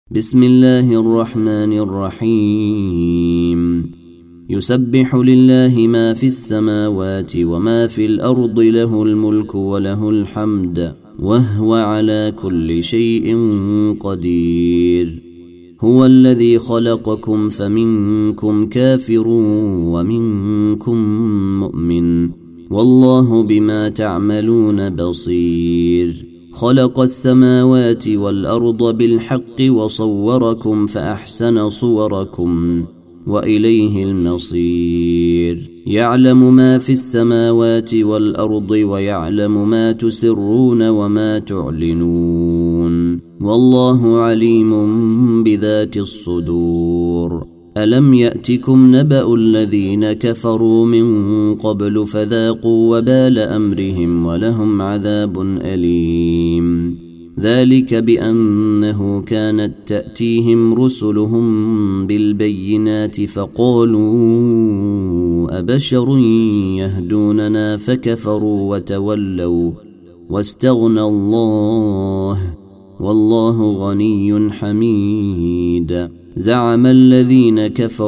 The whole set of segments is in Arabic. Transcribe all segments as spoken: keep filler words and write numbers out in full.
بسم الله الرحمن الرحيم يسبح لله ما في السماوات وما في الأرض له الملك وله الحمد وهو على كل شيء قدير. هو الذي خلقكم فمنكم كافر ومنكم مؤمن والله بما تعملون بصير. خلق السماوات والأرض بالحق وصوركم فأحسن صوركم وإليه المصير. يعلم ما في السماوات والأرض ويعلم ما تسرون وما تعلنون والله عليم بذات الصدور. ألم يأتكم نبأ الذين كفروا من قبل فذاقوا وبال أمرهم ولهم عذاب أليم. ذلك بأنه كانت تأتيهم رسلهم بالبينات فقالوا أبشر يهدوننا فكفروا وتولوا واستغنى الله والله غني حميد. زعم الذين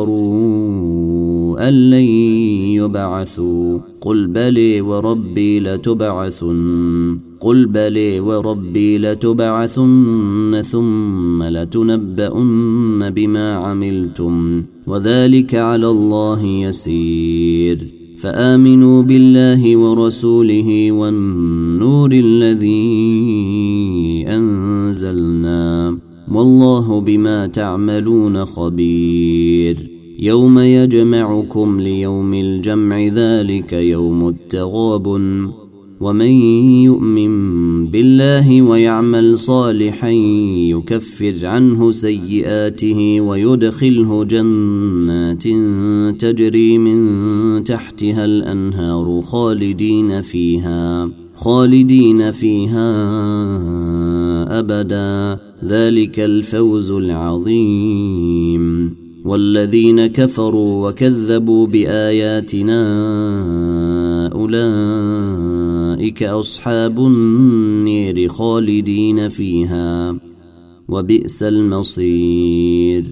كفروا أن لن يبعثوا قل بلي وربي لتبعثن قل بلي وربي لتبعثن ثم لتنبؤن بما عملتم وذلك على الله يسير. فآمنوا بالله ورسوله والنور الذي أنزلنا والله بما تعملون خبير. يوم يجمعكم ليوم الجمع ذلك يوم التغابن ومن يؤمن بالله ويعمل صالحا يكفر عنه سيئاته ويدخله جنات تجري من تحتها الأنهار خالدين فيها خالدين فيها أبدا ذلك الفوز العظيم. والذين كفروا وكذبوا بآياتنا أولئك أصحاب النير خالدين فيها وبئس المصير.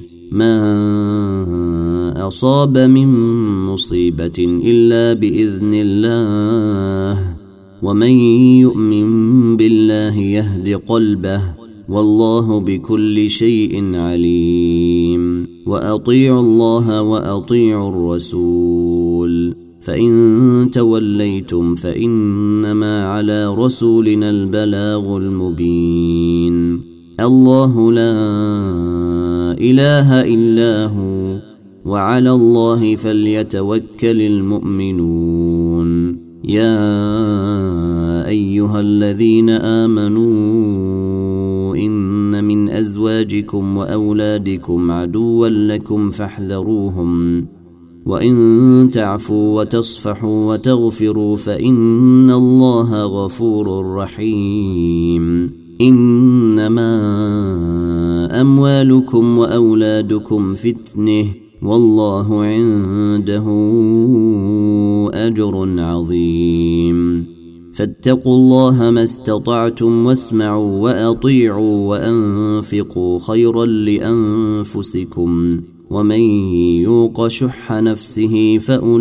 ما أصاب من مصيبة إلا بإذن الله ومن يؤمن بالله يهد قلبه والله بكل شيء عليم. وأطيعوا الله وأطيعوا الرسول فإن توليتم فإنما على رسولنا البلاغ المبين. الله لا إله إلا هو وعلى الله فليتوكل المؤمنون. يا أيها الذين آمنوا إن من أزواجكم وأولادكم عدوا لكم فاحذروهم وإن تعفوا وتصفحوا وتغفروا فإن الله غفور رحيم. إنما أموالكم وأولادكم فتنة والله عنده أجر عظيم. فاتقوا الله ما استطعتم واسمعوا وأطيعوا وأنفقوا خيرا لأنفسكم ومن يوق شح نفسه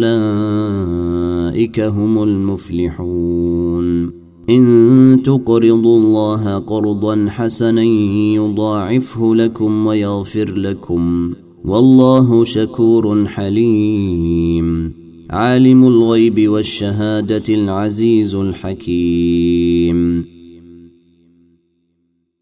فأولئك هم المفلحون. إن تقرضوا الله قرضا حسنا يضاعفه لكم ويغفر لكم والله شكور حليم. عالم الغيب والشهادة العزيز الحكيم.